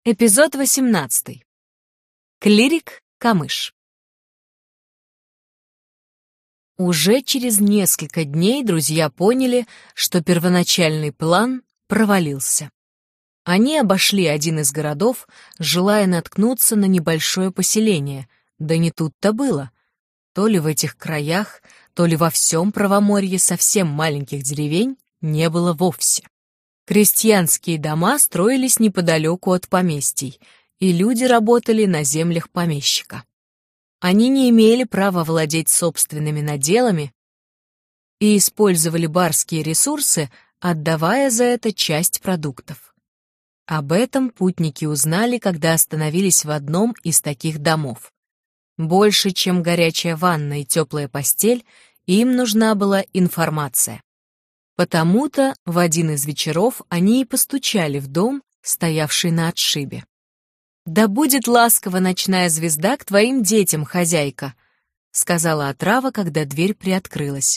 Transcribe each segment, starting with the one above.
Эпизод 18. Клирик Камыш. Уже через несколько дней друзья поняли, что первоначальный план провалился. Они обошли один из городов, желая наткнуться на небольшое поселение, да не тут-то было. То ли в этих краях, то ли во всем Правоморье совсем маленьких деревень не было вовсе. Крестьянские дома строились неподалеку от поместий, и люди работали на землях помещика. Они не имели права владеть собственными наделами и использовали барские ресурсы, отдавая за это часть продуктов. Об этом путники узнали, когда остановились в одном из таких домов. Больше, чем горячая ванна и теплая постель, им нужна была информация. Потому-то в один из вечеров они и постучали в дом, стоявший на отшибе. «Да будет ласкова ночная звезда к твоим детям, хозяйка», — сказала отрава, когда дверь приоткрылась.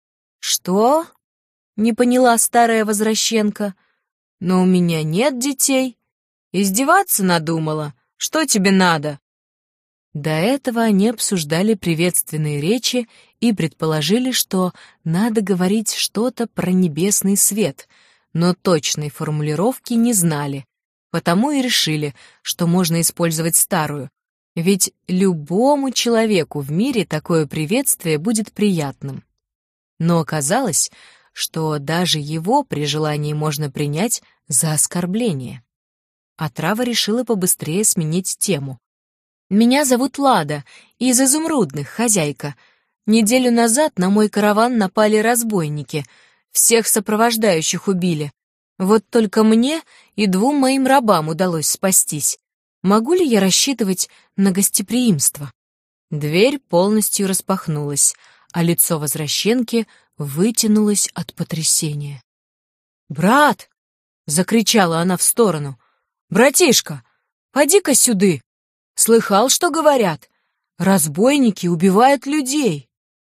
«Что?» — не поняла старая возвращенка. «Но у меня нет детей. Издеваться надумала. Что тебе надо?» До этого они обсуждали приветственные речи и предположили, что надо говорить что-то про небесный свет, но точной формулировки не знали, потому и решили, что можно использовать старую, ведь любому человеку в мире такое приветствие будет приятным. Но оказалось, что даже его при желании можно принять за оскорбление. Отрава решила побыстрее сменить тему. «Меня зовут Лада, из Изумрудных, хозяйка. Неделю назад на мой караван напали разбойники, всех сопровождающих убили. Вот только мне и 2 моим рабам удалось спастись. Могу ли я рассчитывать на гостеприимство?» Дверь полностью распахнулась, а лицо возвращенки вытянулось от потрясения. «Брат!» — закричала она в сторону. «Братишка, поди-ка сюды! Слыхал, что говорят? Разбойники убивают людей!»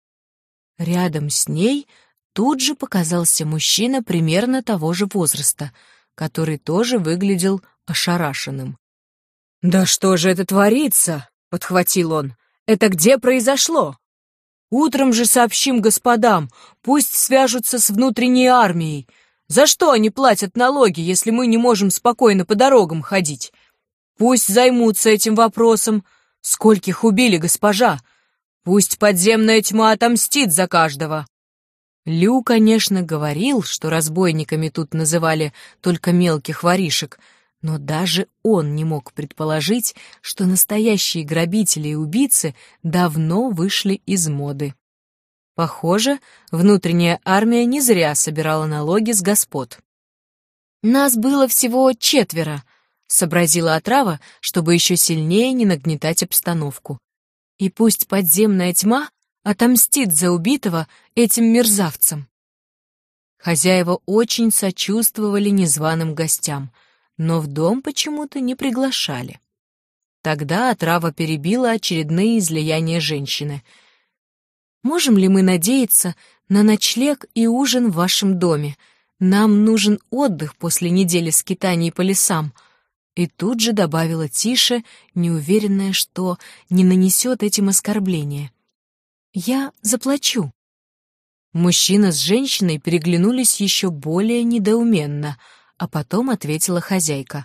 Рядом с ней тут же показался мужчина примерно того же возраста, который тоже выглядел ошарашенным. «Да что же это творится?» — подхватил он. «Это где произошло? Утром же сообщим господам, пусть свяжутся с внутренней армией. За что они платят налоги, если мы не можем спокойно по дорогам ходить? Пусть займутся этим вопросом. Скольких убили, госпожа? Пусть подземная тьма отомстит за каждого». Лю, конечно, говорил, что разбойниками тут называли только мелких воришек, но даже он не мог предположить, что настоящие грабители и убийцы давно вышли из моды. Похоже, внутренняя армия не зря собирала налоги с господ. «Нас было всего 4», — сообразила отрава, чтобы еще сильнее не нагнетать обстановку. «И пусть подземная тьма отомстит за убитого этим мерзавцам». Хозяева очень сочувствовали незваным гостям, но в дом почему-то не приглашали. Тогда отрава перебила очередные излияния женщины. «Можем ли мы надеяться на ночлег и ужин в вашем доме? Нам нужен отдых после недели скитаний по лесам». И тут же добавила тише, неуверенная, что не нанесет этим оскорбления. «Я заплачу». Мужчина с женщиной переглянулись еще более недоуменно, а потом ответила хозяйка.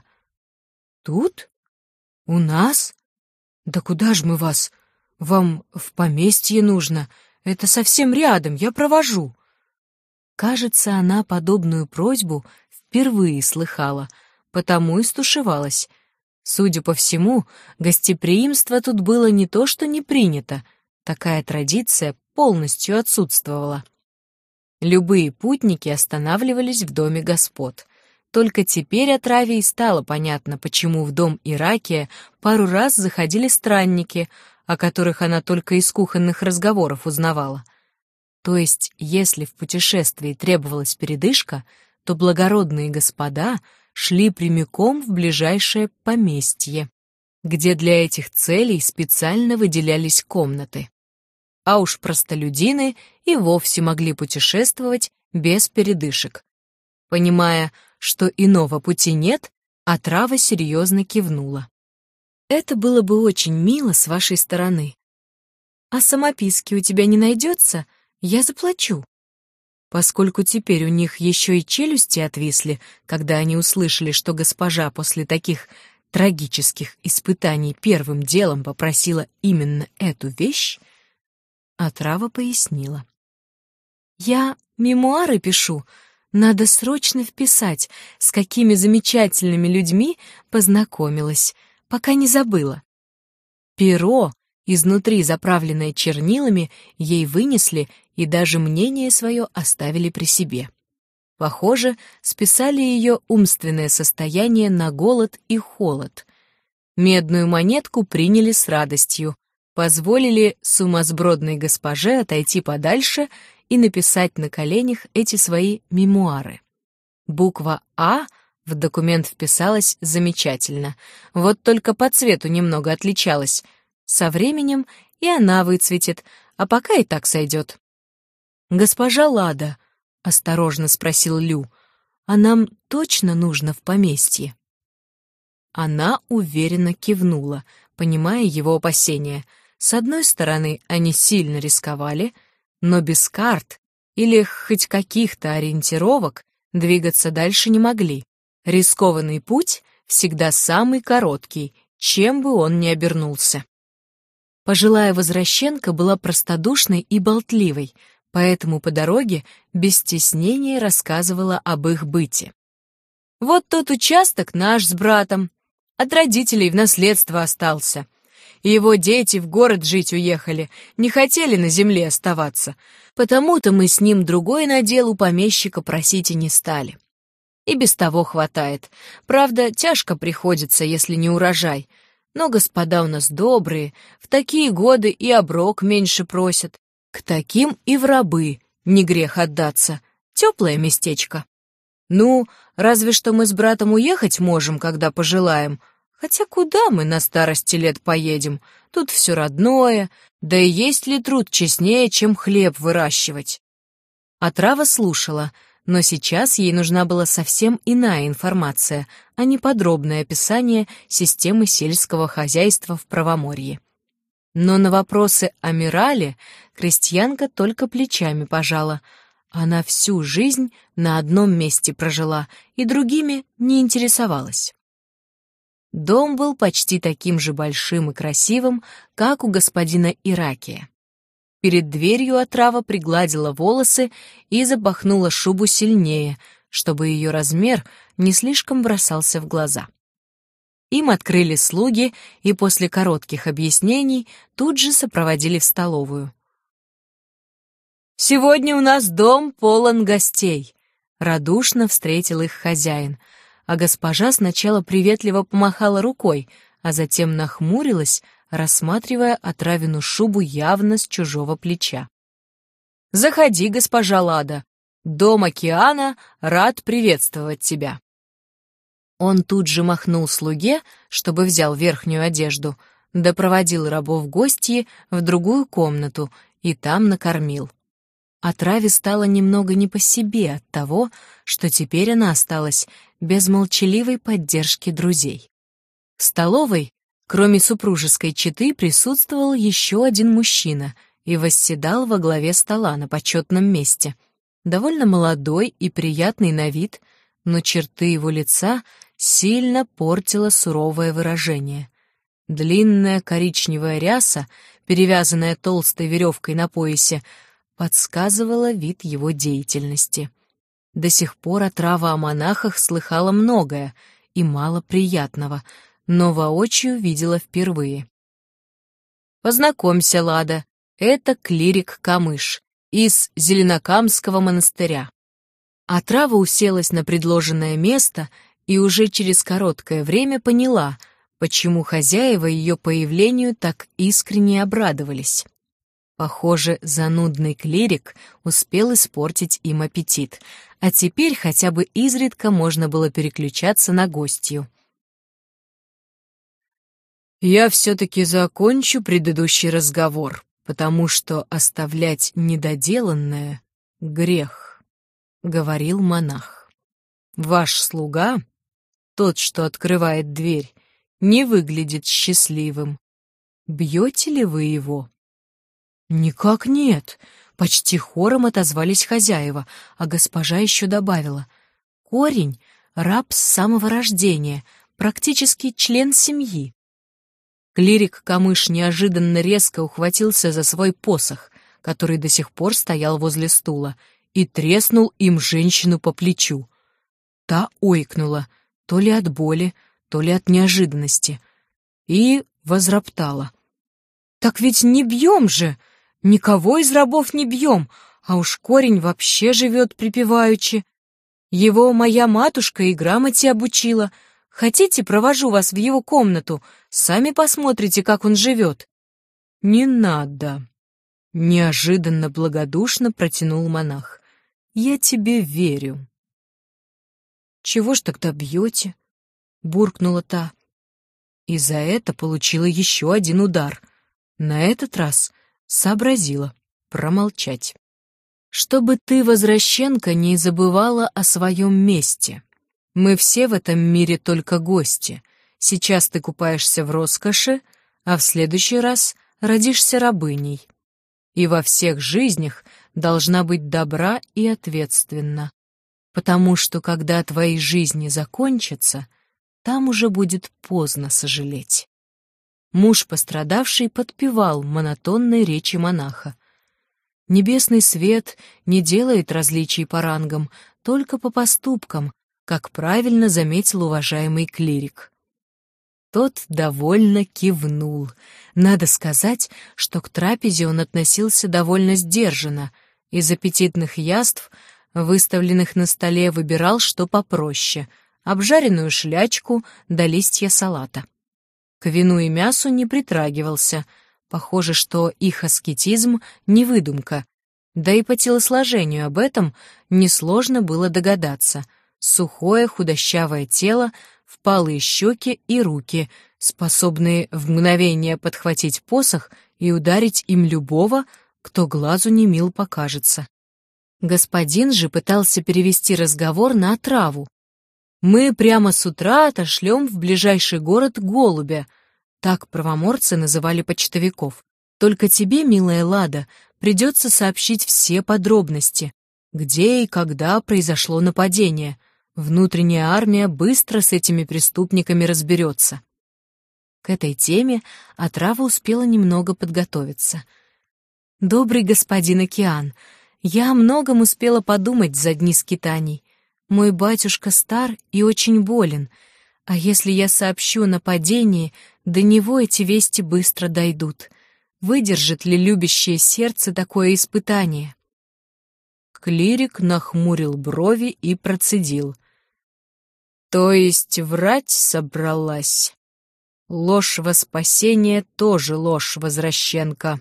«Тут? У нас? Да куда ж мы вас? Вам в поместье нужно. Это совсем рядом, я провожу». Кажется, она подобную просьбу впервые слыхала, потому и стушевалась. Судя по всему, гостеприимство тут было не то что не принято, такая традиция полностью отсутствовала. Любые путники останавливались в доме господ. Только теперь отраве и стало понятно, почему в дом Иракия пару раз заходили странники, о которых она только из кухонных разговоров узнавала. То есть, если в путешествии требовалась передышка, то благородные господа шли прямиком в ближайшее поместье, где для этих целей специально выделялись комнаты. А уж простолюдины и вовсе могли путешествовать без передышек. Понимая, что иного пути нет, Отрава серьезно кивнула. «Это было бы очень мило с вашей стороны. А самописки у тебя не найдется? Я заплачу». Поскольку теперь у них еще и челюсти отвисли, когда они услышали, что госпожа после таких трагических испытаний первым делом попросила именно эту вещь, отрава пояснила. «Я мемуары пишу, надо срочно вписать, с какими замечательными людьми познакомилась, пока не забыла». Перо, изнутри заправленное чернилами, ей вынесли и даже мнение свое оставили при себе. Похоже, списали ее умственное состояние на голод и холод. Медную монетку приняли с радостью, позволили сумасбродной госпоже отойти подальше и написать на коленях эти свои мемуары. Буква «А» в документ вписалась замечательно, вот только по цвету немного отличалась. Со временем и она выцветет, а пока и так сойдет. «Госпожа Лада», — осторожно спросил Лю, — «а нам точно нужно в поместье?» Она уверенно кивнула, понимая его опасения. С одной стороны, они сильно рисковали, но без карт или хоть каких-то ориентировок двигаться дальше не могли. Рискованный путь всегда самый короткий, чем бы он ни обернулся. Пожилая возвращенка была простодушной и болтливой, поэтому по дороге без стеснения рассказывала об их быте. «Вот тот участок наш с братом, от родителей в наследство остался. Его дети в город жить уехали, не хотели на земле оставаться, потому-то мы с ним другой надел у помещика просить и не стали. И без того хватает. Правда, тяжко приходится, если не урожай. Но господа у нас добрые, в такие годы и оброк меньше просят. К таким и в рабы не грех отдаться. Теплое местечко. Ну, разве что мы с братом уехать можем, когда пожелаем. Хотя куда мы на старости лет поедем? Тут все родное, да и есть ли труд честнее, чем хлеб выращивать?» Отрава слушала, но сейчас ей нужна была совсем иная информация, а не подробное описание системы сельского хозяйства в Правоморье. Но на вопросы о Мирале крестьянка только плечами пожала. Она всю жизнь на одном месте прожила и другими не интересовалась. Дом был почти таким же большим и красивым, как у господина Иракия. Перед дверью отрава пригладила волосы и запахнула шубу сильнее, чтобы ее размер не слишком бросался в глаза. Им открыли слуги и после коротких объяснений тут же сопроводили в столовую. «Сегодня у нас дом полон гостей», — радушно встретил их хозяин, а госпожа сначала приветливо помахала рукой, а затем нахмурилась, рассматривая отравину шубу явно с чужого плеча. «Заходи, госпожа Лада. Дом океана рад приветствовать тебя». Он тут же махнул слуге, чтобы взял верхнюю одежду, да проводил рабов гостьи в другую комнату и там накормил. Отраве стало немного не по себе от того, что теперь она осталась без молчаливой поддержки друзей. В столовой, кроме супружеской четы, присутствовал еще один мужчина и восседал во главе стола на почетном месте. Довольно молодой и приятный на вид, но черты его лица сильно портило суровое выражение. Длинная коричневая ряса, перевязанная толстой веревкой на поясе, подсказывала вид его деятельности. До сих пор отрава о монахах слыхала многое и мало приятного, но воочию видела впервые. «Познакомься, Лада, это клирик Камыш из Зеленокамского монастыря». Отрава уселась на предложенное место и уже через короткое время поняла, почему хозяева ее появлению так искренне обрадовались. Похоже, занудный клирик успел испортить им аппетит, а теперь хотя бы изредка можно было переключаться на гостью. «Я все-таки закончу предыдущий разговор, потому что оставлять недоделанное — грех», — говорил монах. «Ваш слуга тот, что открывает дверь, не выглядит счастливым. Бьете ли вы его?» «Никак нет», — почти хором отозвались хозяева, а госпожа еще добавила: «Корень — раб с самого рождения, практически член семьи». Клирик Камыш неожиданно резко ухватился за свой посох, который до сих пор стоял возле стула, и треснул им женщину по плечу. Та ойкнула, то ли от боли, то ли от неожиданности, и возроптала. «Так ведь не бьем же! Никого из рабов не бьем, а уж корень вообще живет припеваючи. Его моя матушка и грамоте обучила. Хотите, провожу вас в его комнату, сами посмотрите, как он живет». «Не надо», — неожиданно благодушно протянул монах. «Я тебе верю». «Чего ж тогда бьете?» — буркнула та. И за это получила еще один удар. На этот раз сообразила промолчать. «Чтобы ты, возвращенка, не забывала о своем месте. Мы все в этом мире только гости. Сейчас ты купаешься в роскоши, а в следующий раз родишься рабыней. И во всех жизнях должна быть добра и ответственна, потому что, когда твои жизни закончатся, там уже будет поздно сожалеть». Муж пострадавший подпевал монотонной речи монаха. Небесный свет не делает различий по рангам, только по поступкам, как правильно заметил уважаемый клирик. Тот довольно кивнул. Надо сказать, что к трапезе он относился довольно сдержанно. Из аппетитных яств, выставленных на столе, выбирал что попроще — обжаренную шлячку да листья салата. К вину и мясу не притрагивался. Похоже, что их аскетизм — не выдумка. Да и по телосложению об этом несложно было догадаться. Сухое худощавое тело, впалые щеки и руки, способные в мгновение подхватить посох и ударить им любого, кто глазу не мил покажется. Господин же пытался перевести разговор на отраву. «Мы прямо с утра отошлем в ближайший город голубя», так правоморцы называли почтовиков. «Только тебе, милая Лада, придется сообщить все подробности, где и когда произошло нападение. Внутренняя армия быстро с этими преступниками разберется». К этой теме отрава успела немного подготовиться. «Добрый господин Океан, я о многом успела подумать за дни скитаний. Мой батюшка стар и очень болен, а если я сообщу о нападении, до него эти вести быстро дойдут. Выдержит ли любящее сердце такое испытание?» Клирик нахмурил брови и процедил: «То есть врать собралась? Ложь во спасение тоже ложь, возвращенка».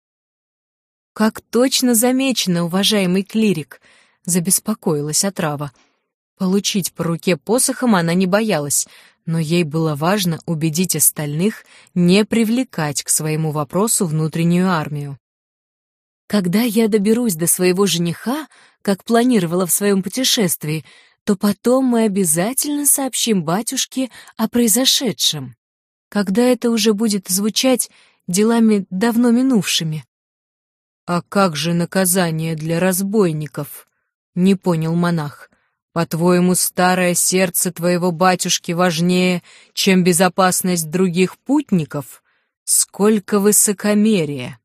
«Как точно замечено, уважаемый клирик», — забеспокоилась отрава. Получить по руке посохом она не боялась, но ей было важно убедить остальных не привлекать к своему вопросу внутреннюю армию. «Когда я доберусь до своего жениха, как планировала в своем путешествии, то потом мы обязательно сообщим батюшке о произошедшем, когда это уже будет звучать делами давно минувшими». «А как же наказание для разбойников?» — не понял монах. «По-твоему, старое сердце твоего батюшки важнее, чем безопасность других путников? Сколько высокомерия!»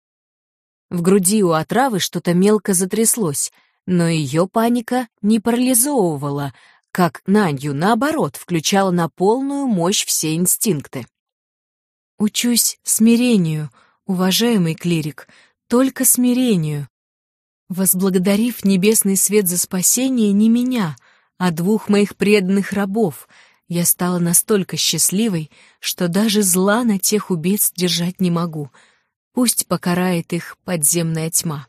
В груди у отравы что-то мелко затряслось, но ее паника не парализовывала, как Нанью, наоборот, включала на полную мощь все инстинкты. «Учусь смирению, уважаемый клирик, только смирению. Возблагодарив небесный свет за спасение не меня, а двух моих преданных рабов, я стала настолько счастливой, что даже зла на тех убийц держать не могу. Пусть покарает их подземная тьма».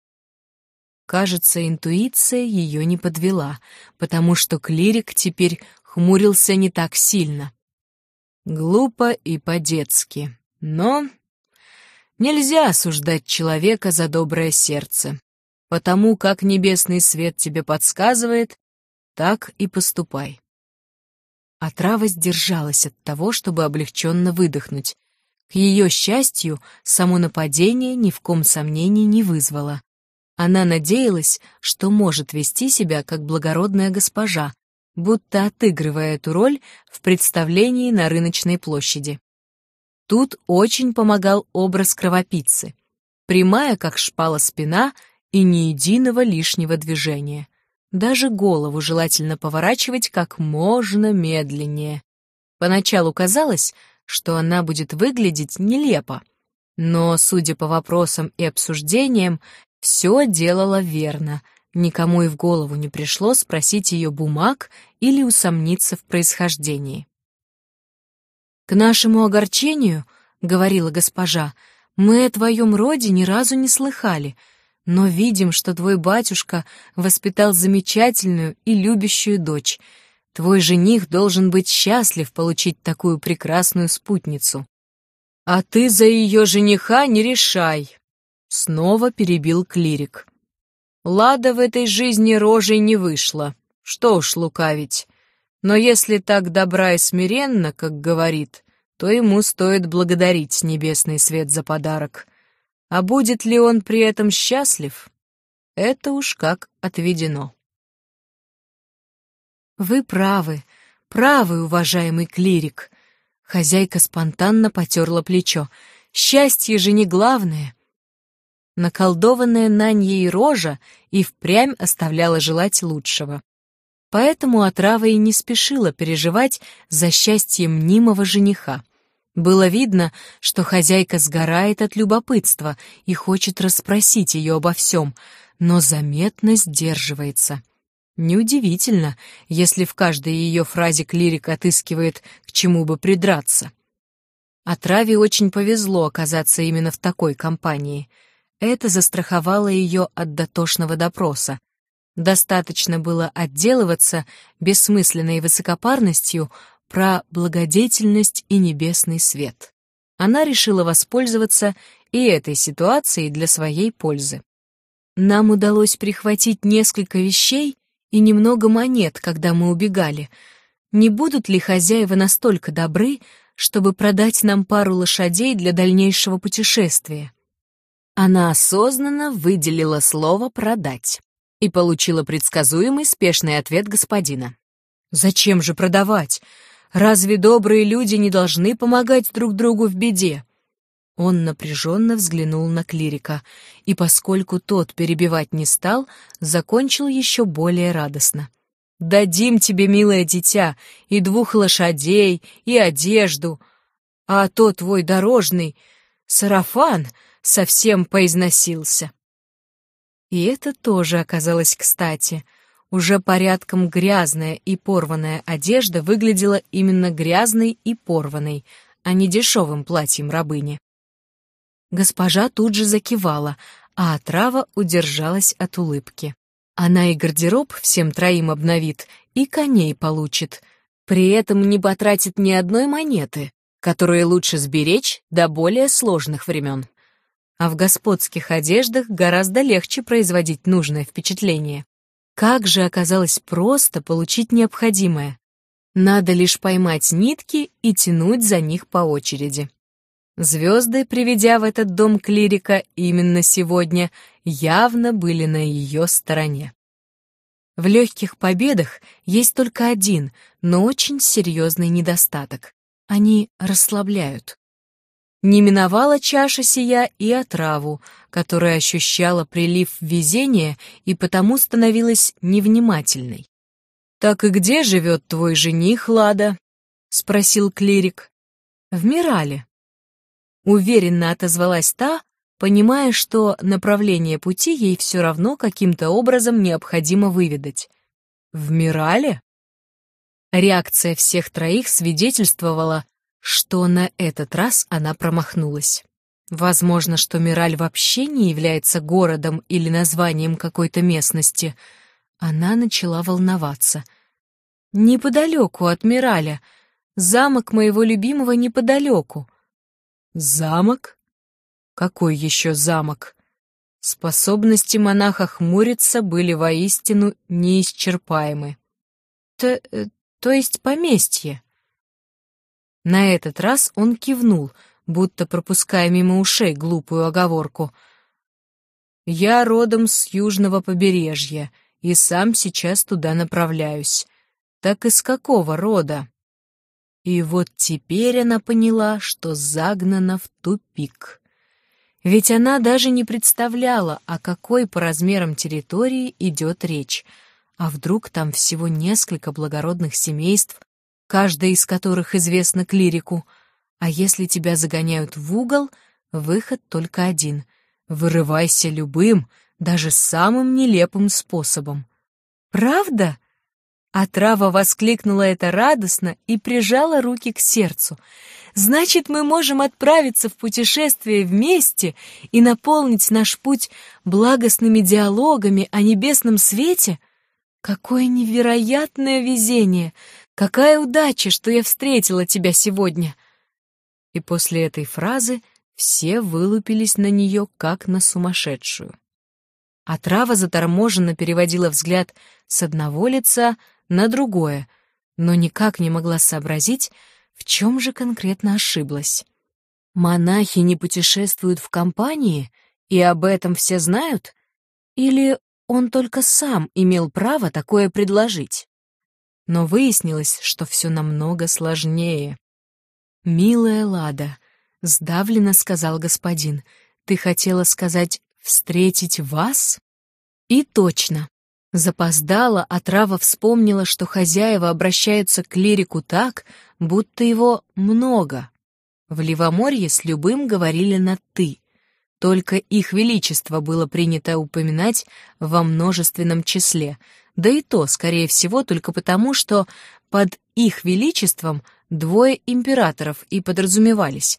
Кажется, интуиция ее не подвела, потому что клирик теперь хмурился не так сильно. Глупо и по-детски, но нельзя осуждать человека за доброе сердце. Потому как небесный свет тебе подсказывает, так и поступай. Отрава сдержалась от того, чтобы облегченно выдохнуть. К ее счастью, само нападение ни в ком сомнений не вызвало. Она надеялась, что может вести себя как благородная госпожа, будто отыгрывая эту роль в представлении на рыночной площади. Тут очень помогал образ кровопийцы. Прямая, как шпала, спина и ни единого лишнего движения. Даже голову желательно поворачивать как можно медленнее. Поначалу казалось, что она будет выглядеть нелепо, но, судя по вопросам и обсуждениям, все делала верно. Никому и в голову не пришло спросить ее бумаг или усомниться в происхождении. «К нашему огорчению, — говорила госпожа, — мы о твоем роде ни разу не слыхали, но видим, что твой батюшка воспитал замечательную и любящую дочь. Твой жених должен быть счастлив получить такую прекрасную спутницу. А ты за ее жениха не решай!» Снова перебил клирик. «Лада в этой жизни рожей не вышла, что уж лукавить. Но если так добра и смиренно, как говорит, то ему стоит благодарить небесный свет за подарок. А будет ли он при этом счастлив? Это уж как отведено». «Вы правы, правы, уважаемый клирик». Хозяйка спонтанно потерла плечо. «Счастье же не главное». Наколдованная Наньей рожа и впрямь оставляла желать лучшего. Поэтому отрава и не спешила переживать за счастье мнимого жениха. Было видно, что хозяйка сгорает от любопытства и хочет расспросить ее обо всем, но заметно сдерживается. Неудивительно, если в каждой ее фразе клирик отыскивает, к чему бы придраться. Отраве очень повезло оказаться именно в такой компании. Это застраховало ее от дотошного допроса. Достаточно было отделываться бессмысленной высокопарностью про благодетельность и небесный свет. Она решила воспользоваться и этой ситуацией для своей пользы. «Нам удалось прихватить несколько вещей и немного монет, когда мы убегали. Не будут ли хозяева настолько добры, чтобы продать нам пару лошадей для дальнейшего путешествия?» Она осознанно выделила слово «продать» и получила предсказуемый спешный ответ господина. «Зачем же продавать? Разве добрые люди не должны помогать друг другу в беде?» Он напряженно взглянул на клирика, и, поскольку тот перебивать не стал, закончил еще более радостно. «Дадим тебе, милое дитя, и 2 лошадей, и одежду, а то твой дорожный сарафан совсем поизносился». И это тоже оказалось кстати. Уже порядком грязная и порванная одежда выглядела именно грязной и порванной, а не дешевым платьем рабыни. Госпожа тут же закивала, а отрава удержалась от улыбки. Она и гардероб всем троим обновит, и коней получит. При этом не потратит ни одной монеты, которые лучше сберечь до более сложных времен. А в господских одеждах гораздо легче производить нужное впечатление. Как же оказалось просто получить необходимое. Надо лишь поймать нитки и тянуть за них по очереди. Звезды, приведя в этот дом клирика именно сегодня, явно были на ее стороне. В легких победах есть только один, но очень серьезный недостаток. Они расслабляют. Не миновала чаша сия и отраву, которая ощущала прилив везения и потому становилась невнимательной. «Так и где живет твой жених, Лада?» — спросил клирик. «В Мирале». Уверенно отозвалась та, понимая, что направление пути ей все равно каким-то образом необходимо выведать. «В Мирале?» Реакция всех троих свидетельствовала, что на этот раз она промахнулась. Возможно, что Мираль вообще не является городом или названием какой-то местности. Она начала волноваться. «Неподалеку от Мираля. Замок моего любимого неподалеку». «Замок? Какой еще замок?» Способности монаха хмуриться были воистину неисчерпаемы. то есть поместье. На этот раз он кивнул, будто пропуская мимо ушей глупую оговорку. «Я родом с южного побережья и сам сейчас туда направляюсь. Так из какого рода?» И вот теперь она поняла, что загнана в тупик. Ведь она даже не представляла, о какой по размерам территории идет речь. А вдруг там всего несколько благородных семейств, каждое из которых известно клирику. А если тебя загоняют в угол, выход только один — вырывайся любым, даже самым нелепым способом. «Правда?» Отрава воскликнула это радостно и прижала руки к сердцу. «Значит, мы можем отправиться в путешествие вместе и наполнить наш путь благостными диалогами о небесном свете? Какое невероятное везение! Какая удача, что я встретила тебя сегодня!» И после этой фразы все вылупились на нее, как на сумасшедшую. Отрава заторможенно переводила взгляд с одного лица на другое, но никак не могла сообразить, в чем же конкретно ошиблась. Монахи не путешествуют в компании, и об этом все знают? Или он только сам имел право такое предложить? Но выяснилось, что все намного сложнее. «Милая Лада», — сдавленно сказал господин, — «ты хотела сказать «встретить вас»?» И точно. Запоздала, отрава вспомнила, что хозяева обращаются к клирику так, будто его много. В Левоморье с любым говорили на «ты». Только их величество было принято упоминать во множественном числе, да и то, скорее всего, только потому, что под их величеством двое императоров и подразумевались.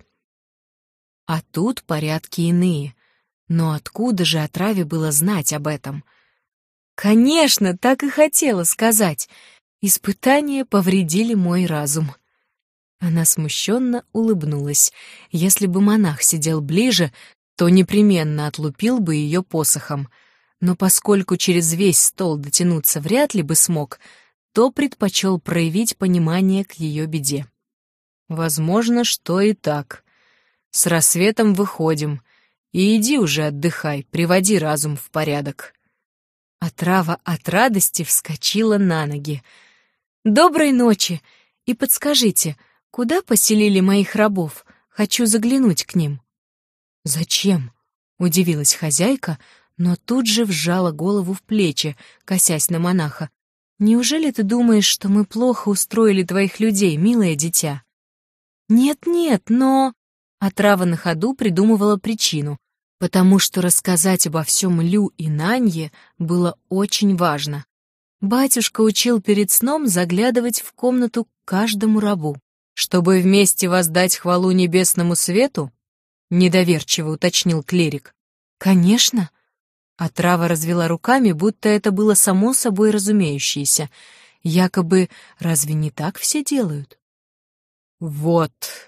А тут порядки иные. Но откуда же отраве было знать об этом? Конечно, так и хотела сказать. Испытания повредили мой разум. Она смущенно улыбнулась. Если бы монах сидел ближе, то непременно отлупил бы ее посохом. Но поскольку через весь стол дотянуться вряд ли бы смог, то предпочел проявить понимание к ее беде. Возможно, что и так. С рассветом выходим. И иди уже отдыхай, приводи разум в порядок. Отрава от радости вскочила на ноги. «Доброй ночи! И подскажите, куда поселили моих рабов? Хочу заглянуть к ним». «Зачем?» — удивилась хозяйка, но тут же вжала голову в плечи, косясь на монаха. «Неужели ты думаешь, что мы плохо устроили твоих людей, милое дитя?» «Нет-нет, но...» Отрава на ходу придумывала причину, потому что рассказать обо всем Лю и Нанье было очень важно. Батюшка учил перед сном заглядывать в комнату каждому рабу, чтобы вместе воздать хвалу небесному свету, недоверчиво уточнил клирик. «Конечно!» Отрава развела руками, будто это было само собой разумеющееся. Якобы, разве не так все делают? «Вот!»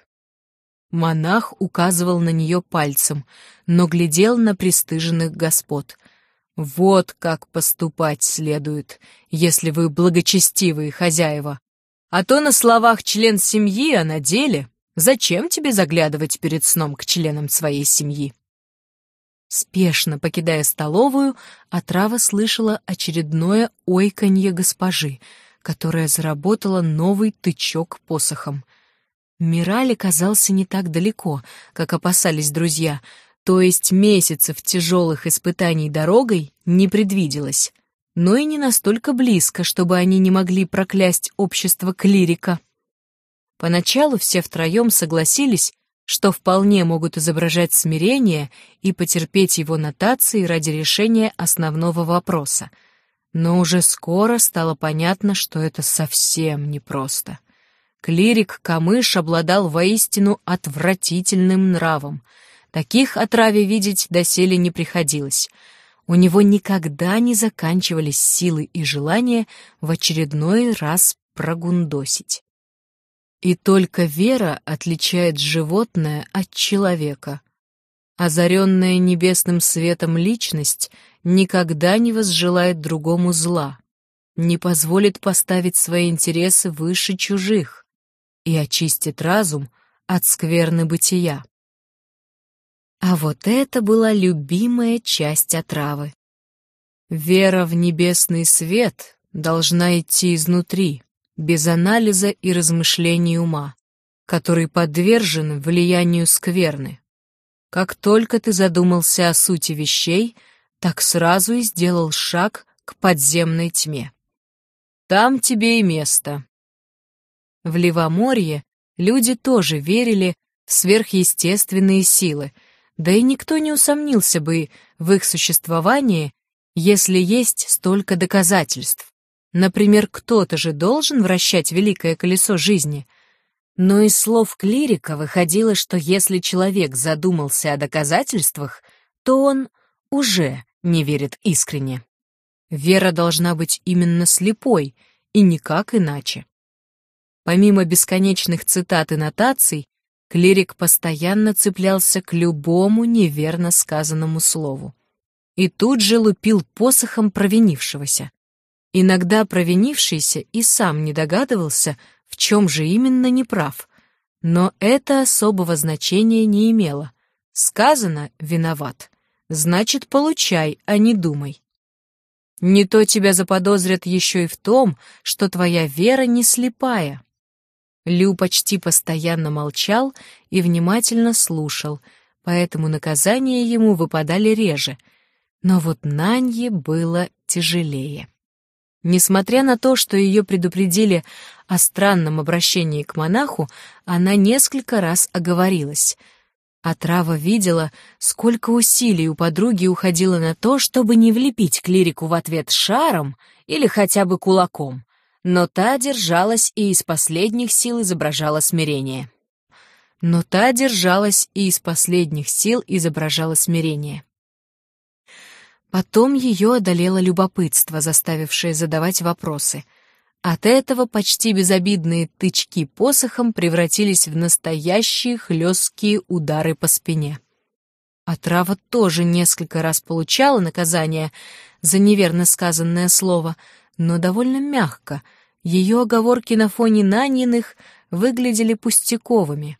Монах указывал на нее пальцем, но глядел на пристыженных господ. «Вот как поступать следует, если вы благочестивые хозяева. А то на словах член семьи, а на деле зачем тебе заглядывать перед сном к членам своей семьи?» Спешно покидая столовую, отрава слышала очередное ойканье госпожи, которая заработала новый тычок посохом. Мираль казался не так далеко, как опасались друзья, то есть месяцев тяжелых испытаний дорогой не предвиделось, но и не настолько близко, чтобы они не могли проклясть общество клирика. Поначалу все втроем согласились, что вполне могут изображать смирение и потерпеть его нотации ради решения основного вопроса, но уже скоро стало понятно, что это совсем непросто. Клирик Камыш обладал воистину отвратительным нравом. Таких отраве видеть доселе не приходилось. У него никогда не заканчивались силы и желания в очередной раз прогундосить. И только вера отличает животное от человека. Озаренная небесным светом личность никогда не возжелает другому зла. не позволит поставить свои интересы выше чужих и очистит разум от скверны бытия. А вот это была любимая часть отравы. Вера в небесный свет должна идти изнутри, без анализа и размышлений ума, который подвержен влиянию скверны. Как только ты задумался о сути вещей, так сразу и сделал шаг к подземной тьме. Там тебе и место. В Левоморье люди тоже верили в сверхъестественные силы, да и никто не усомнился бы в их существовании, если есть столько доказательств. Например, кто-то же должен вращать великое колесо жизни. Но из слов клирика выходило, что если человек задумался о доказательствах, то он уже не верит искренне. Вера должна быть именно слепой, и никак иначе. Помимо бесконечных цитат и нотаций, клирик постоянно цеплялся к любому неверно сказанному слову и тут же лупил посохом провинившегося. Иногда провинившийся и сам не догадывался, в чем же именно неправ, но это особого значения не имело. Сказано «виноват», значит, получай, а не думай. Не то тебя заподозрят еще и в том, что твоя вера не слепая. Лю почти постоянно молчал и внимательно слушал, поэтому наказания ему выпадали реже, но вот Нанье было тяжелее. Несмотря на то, что ее предупредили о странном обращении к монаху, она несколько раз оговорилась. Отрава видела, сколько усилий у подруги уходило на то, чтобы не влепить клирику в ответ шаром или хотя бы кулаком, но та держалась и из последних сил изображала смирение. Потом ее одолело любопытство, заставившее задавать вопросы. От этого почти безобидные тычки посохом превратились в настоящие хлесткие удары по спине. Отрава тоже несколько раз получала наказание за неверно сказанное слово, но довольно мягко. Ее оговорки на фоне Наньиных выглядели пустяковыми.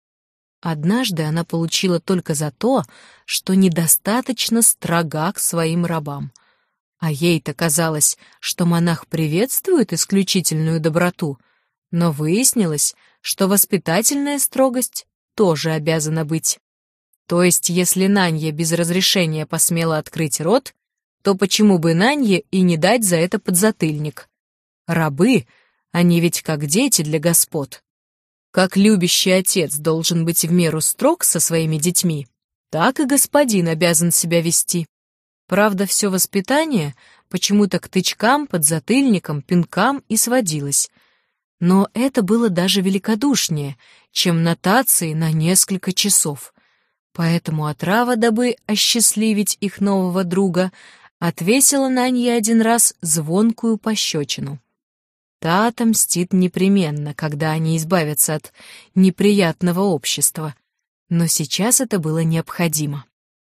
Однажды она получила только за то, что недостаточно строга к своим рабам. А ей-то казалось, что монах приветствует исключительную доброту, но выяснилось, что воспитательная строгость тоже обязана быть. То есть, если Нанья без разрешения посмела открыть рот, то почему бы Нанье и не дать за это подзатыльник? Рабы, они ведь как дети для господ. Как любящий отец должен быть в меру строг со своими детьми, так и господин обязан себя вести. Правда, все воспитание почему-то к тычкам, подзатыльникам, пинкам и сводилось. Но это было даже великодушнее, чем нотации на несколько часов. Поэтому отрава, дабы осчастливить их нового друга, отвесила Нанье один раз звонкую пощечину. Та отомстит непременно, когда они избавятся от неприятного общества, но сейчас это было необходимо.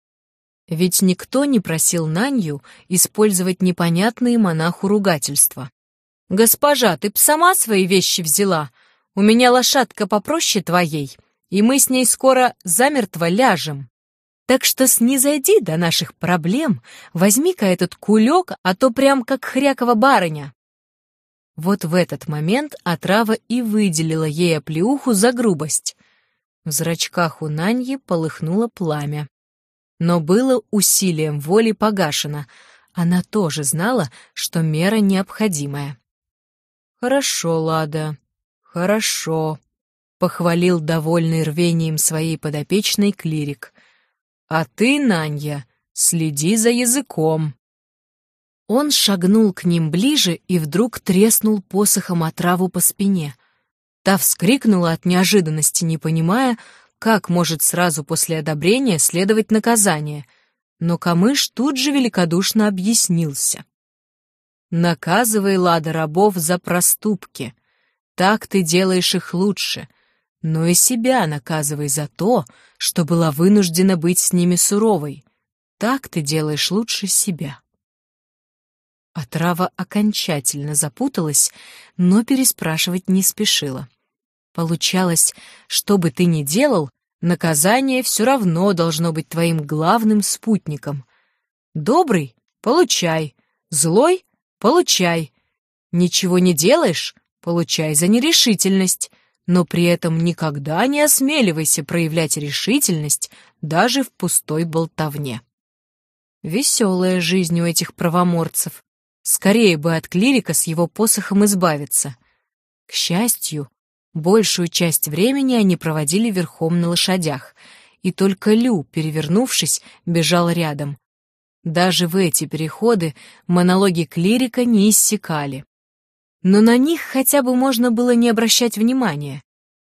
Ведь никто не просил Нанью использовать непонятные монаху ругательства. «Госпожа, ты б сама свои вещи взяла. У меня лошадка попроще твоей, и мы с ней скоро замертво ляжем. Так что снизойди до наших проблем, возьми-ка этот кулек, а то прям как хрякова барыня». Вот в этот момент отрава и выделила ей оплеуху за грубость. В зрачках у Наньи полыхнуло пламя. Но было усилием воли погашено. Она тоже знала, что мера необходимая. «Хорошо, Лада, хорошо», — похвалил довольный рвением своей подопечной клирик. «А ты, Нанья, следи за языком». Он шагнул к ним ближе и вдруг треснул посохом отраву по спине. Та вскрикнула от неожиданности, не понимая, как может сразу после одобрения следовать наказание, но Камыш тут же великодушно объяснился. «Наказывай, Лада, рабов за проступки. Так ты делаешь их лучше, но и себя наказывай за то, что была вынуждена быть с ними суровой. Так ты делаешь лучше себя». Отрава окончательно запуталась, но переспрашивать не спешила. Получалось, что бы ты ни делал, наказание все равно должно быть твоим главным спутником. Добрый — получай, злой — получай. Ничего не делаешь — получай за нерешительность, но при этом никогда не осмеливайся проявлять решительность даже в пустой болтовне. Веселая жизнь у этих правоморцев. Скорее бы от клирика с его посохом избавиться. К счастью, большую часть времени они проводили верхом на лошадях, и только Лю, перевернувшись, бежал рядом. Даже в эти переходы монологи клирика не иссякали. Но на них хотя бы можно было не обращать внимания.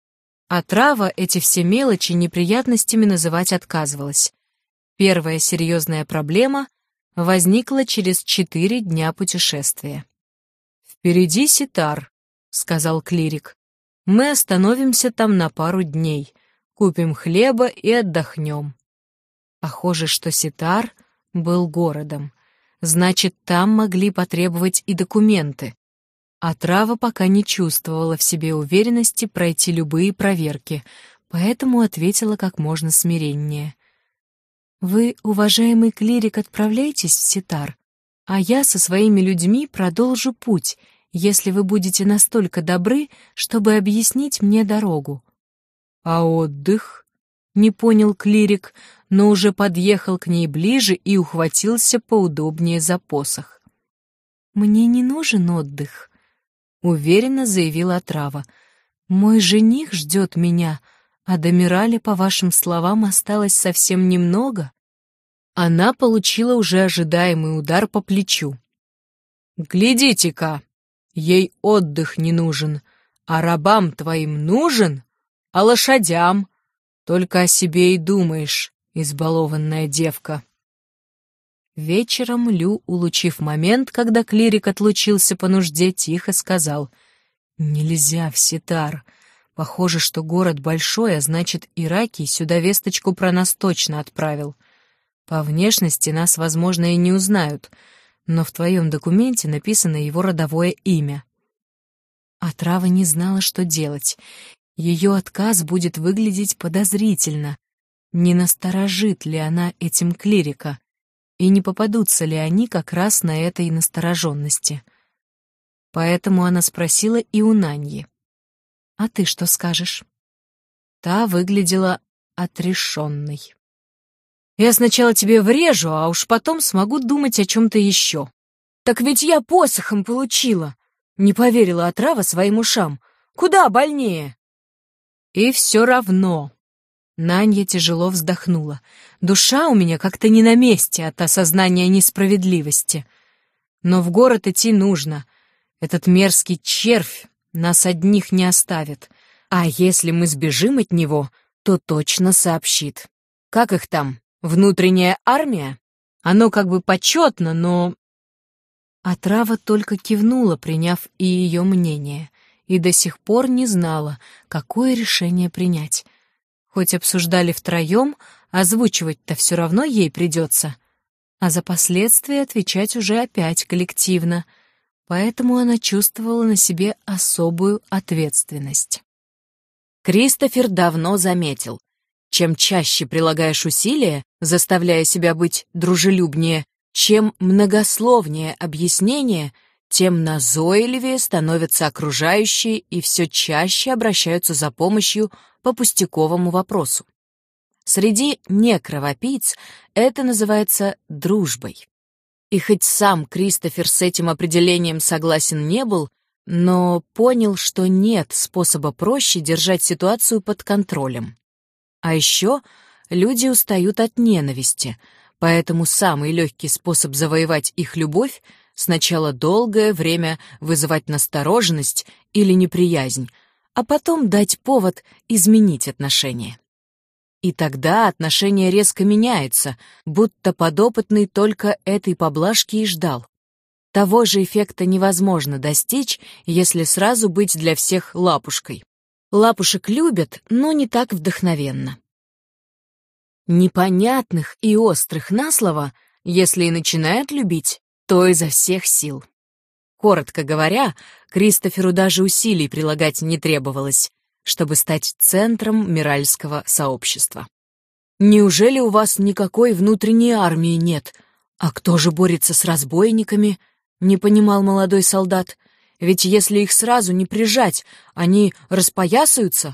Отрава эти все мелочи неприятностями называть отказывалась. Первая серьезная проблема возникла через 4 дня путешествия. «Впереди Ситар», — сказал клирик. «Мы остановимся там на пару дней, купим хлеба и отдохнем». Похоже, что Ситар был городом. Значит, там могли потребовать и документы. Отрава пока не чувствовала в себе уверенности пройти любые проверки, поэтому ответила как можно смиреннее. «Вы, уважаемый клирик, отправляйтесь в Ситар, а я со своими людьми продолжу путь, если вы будете настолько добры, чтобы объяснить мне дорогу». «А отдых?» — не понял клирик, но уже подъехал к ней ближе и ухватился поудобнее за посох. «Мне не нужен отдых», — уверенно заявила Отрава. «Мой жених ждет меня, а до Мираля, по вашим словам, осталось совсем немного». Она получила уже ожидаемый удар по плечу. «Глядите-ка, ей отдых не нужен, а рабам твоим нужен, а лошадям только о себе и думаешь, избалованная девка». Вечером Лю, улучив момент, когда клирик отлучился по нужде, тихо сказал: «Нельзя в Ситар. Похоже, что город большой, а значит, Иракий сюда весточку про нас точно отправил. По внешности нас, возможно, и не узнают, но в твоем документе написано его родовое имя». Отрава не знала, что делать. Ее отказ будет выглядеть подозрительно. Не насторожит ли она этим клирика? И не попадутся ли они как раз на этой настороженности? Поэтому она спросила и у Наньи: «А ты что скажешь?» Та выглядела отрешенной. «Я сначала тебе врежу, а уж потом смогу думать о чем-то еще». «Так ведь я посохом получила!» — не поверила Отрава своим ушам. «Куда больнее?» «И все равно». Нанья тяжело вздохнула. «Душа у меня как-то не на месте от осознания несправедливости. Но в город идти нужно. Этот мерзкий червь нас одних не оставит. А если мы сбежим от него, то точно сообщит. Как их там, внутренняя армия? Оно как бы почетно, но...» Отрава только кивнула, приняв и ее мнение, и до сих пор не знала, какое решение принять. Хоть обсуждали втроем, озвучивать-то все равно ей придется, а за последствия отвечать уже опять коллективно, поэтому она чувствовала на себе особую ответственность. Кристофер давно заметил: чем чаще прилагаешь усилия, заставляя себя быть дружелюбнее, чем многословнее объяснение, тем назойливее становятся окружающие и все чаще обращаются за помощью по пустяковому вопросу. Среди некровопийц это называется дружбой. И хоть сам Кристофер с этим определением согласен не был, но понял, что нет способа проще держать ситуацию под контролем. А еще люди устают от ненависти, поэтому самый легкий способ завоевать их любовь — сначала долгое время вызывать настороженность или неприязнь, а потом дать повод изменить отношения. И тогда отношение резко меняется, будто подопытный только этой поблажки и ждал. Того же эффекта невозможно достичь, если сразу быть для всех лапушкой. Лапушек любят, но не так вдохновенно. Непонятных и острых на слово, если и начинают любить, то изо всех сил. Коротко говоря, Кристоферу даже усилий прилагать не требовалось, чтобы стать центром миральского сообщества. «Неужели у вас никакой внутренней армии нет? А кто же борется с разбойниками?» — не понимал молодой солдат. «Ведь если их сразу не прижать, они распоясаются?»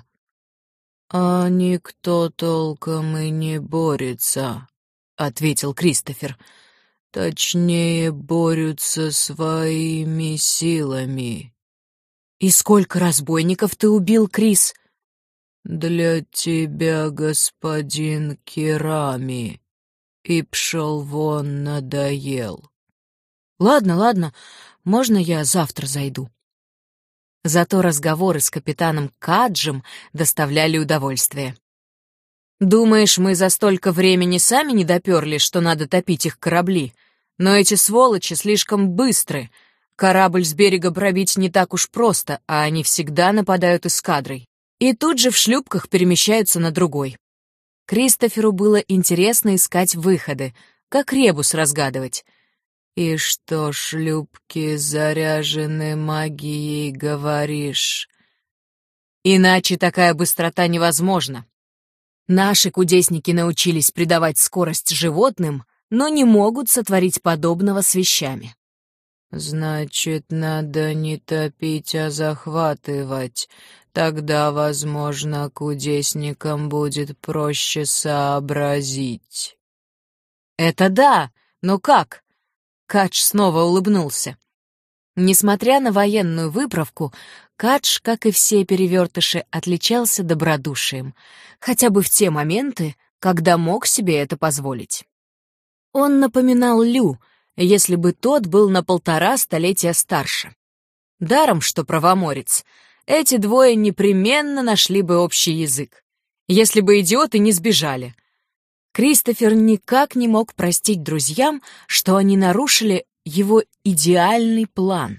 «А никто толком и не борется», — ответил Кристофер. «Точнее, борются своими силами». «И сколько разбойников ты убил, Крис?» «Для тебя, господин Керами, и пшел вон надоел». «Ладно, можно я завтра зайду?» Зато разговоры с капитаном Каджем доставляли удовольствие. «Думаешь, мы за столько времени сами не доперли, что надо топить их корабли? Но эти сволочи слишком быстры. Корабль с берега пробить не так уж просто, а они всегда нападают эскадрой. И тут же в шлюпках перемещаются на другой». Кристоферу было интересно искать выходы, как ребус разгадывать. «И что, шлюпки заряжены магией, говоришь?» «Иначе такая быстрота невозможна. Наши кудесники научились придавать скорость животным, но не могут сотворить подобного с вещами». «Значит, надо не топить, а захватывать. Тогда, возможно, кудесникам будет проще сообразить». «Это да, но как?» Кадж снова улыбнулся. Несмотря на военную выправку, Кадж, как и все перевертыши, отличался добродушием, хотя бы в те моменты, когда мог себе это позволить. Он напоминал Лю, если бы тот был на 1,5 столетия старше. Даром, что правоморец, эти двое непременно нашли бы общий язык, если бы идиоты не сбежали. Кристофер никак не мог простить друзьям, что они нарушили его идеальный план.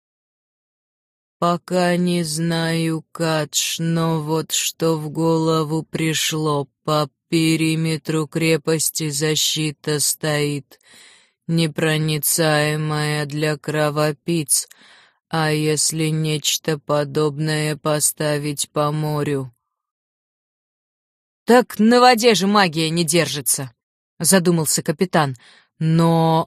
«Пока не знаю, Кадж, но вот что в голову пришло. По периметру крепости защита стоит, непроницаемая для кровопийц, а если нечто подобное поставить по морю?» «Так на воде же магия не держится», — задумался капитан. «Но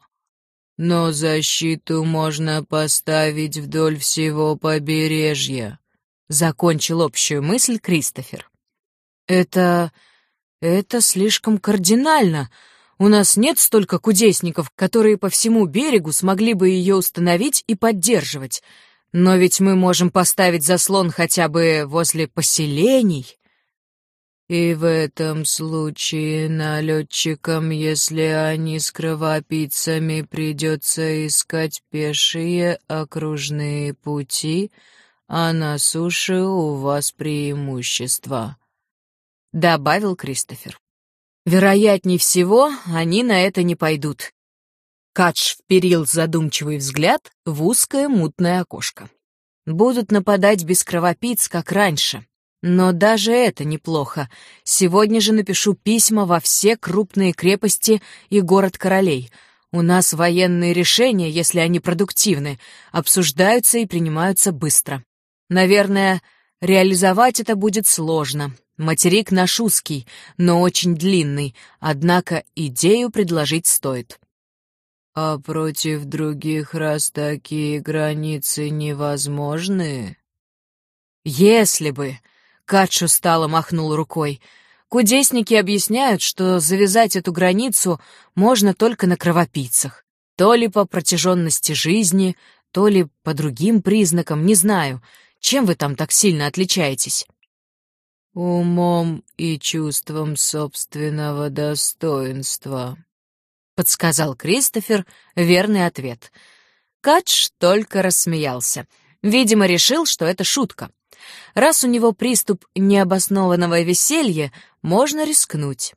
защиту можно поставить вдоль всего побережья», — закончил общую мысль Кристофер. Это слишком кардинально. У нас нет столько кудесников, которые по всему берегу смогли бы ее установить и поддерживать. Но ведь мы можем поставить заслон хотя бы возле поселений». «И в этом случае налетчикам, если они с кровопийцами, придется искать пешие окружные пути, а на суше у вас преимущество», — добавил Кристофер. «Вероятнее всего, они на это не пойдут». Кадж вперил задумчивый взгляд в узкое мутное окошко. «Будут нападать без кровопийц, как раньше. Но даже это неплохо. Сегодня же напишу письма во все крупные крепости и город королей. У нас военные решения, если они продуктивны, обсуждаются и принимаются быстро. Наверное, реализовать это будет сложно. Материк наш узкий, но очень длинный, однако идею предложить стоит». «А против других раз такие границы невозможны?» «Если бы...» Кадж устало махнул рукой. «Кудесники объясняют, что завязать эту границу можно только на кровопийцах. То ли по протяженности жизни, то ли по другим признакам, не знаю. Чем вы там так сильно отличаетесь?» «Умом и чувством собственного достоинства», — подсказал Кристофер верный ответ. Кадж только рассмеялся. Видимо, решил, что это шутка. Раз у него приступ необоснованного веселья, можно рискнуть.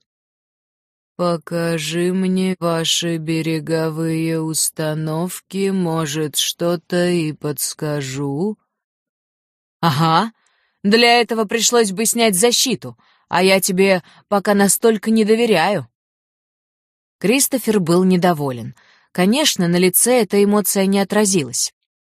«Покажи мне ваши береговые установки, может, что-то и подскажу». «Ага, для этого пришлось бы снять защиту, а я тебе пока настолько не доверяю». Кристофер был недоволен. Конечно, на лице эта эмоция не отразилась.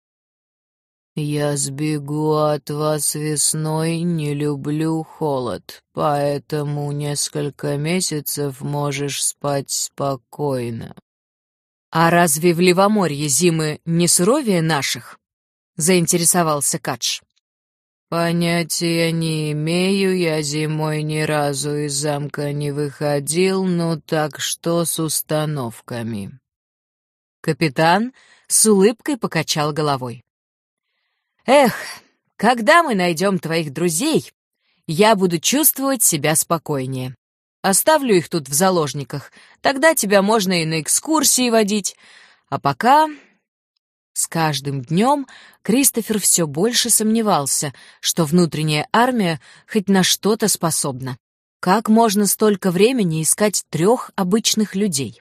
«Я сбегу от вас весной, не люблю холод, поэтому несколько месяцев можешь спать спокойно». «А разве в Левоморье зимы не суровее наших?» — заинтересовался Кадж. «Понятия не имею, я зимой ни разу из замка не выходил, ну так что с установками?» Капитан с улыбкой покачал головой. «Эх, когда мы найдем твоих друзей, я буду чувствовать себя спокойнее. Оставлю их тут в заложниках, тогда тебя можно и на экскурсии водить. А пока...» С каждым днем Кристофер все больше сомневался, что внутренняя армия хоть на что-то способна. Как можно столько времени искать 3 обычных людей?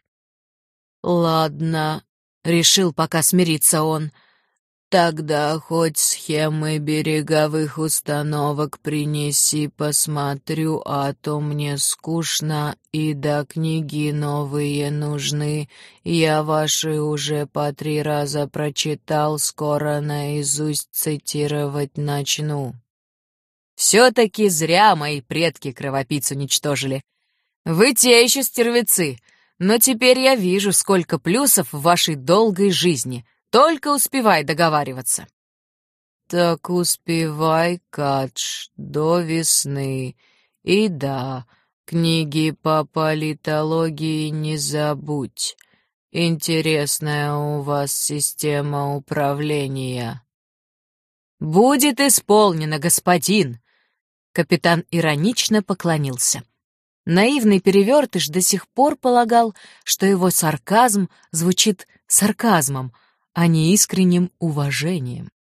«Ладно», — решил пока смириться он, — «тогда хоть схемы береговых установок принеси, посмотрю, а то мне скучно, и да книги новые нужны. Я ваши уже по 3 раза прочитал, скоро наизусть цитировать начну». Все-таки зря мои предки кровопийц уничтожили. Вы те еще стервецы, но теперь я вижу, сколько плюсов в вашей долгой жизни. Только успевай договариваться. «Так успевай, Кадж, до весны. И да, книги по политологии не забудь. Интересная у вас система управления». «Будет исполнено, господин!» Капитан иронично поклонился. Наивный перевертыш до сих пор полагал, что его сарказм звучит сарказмом, а не искренним уважением.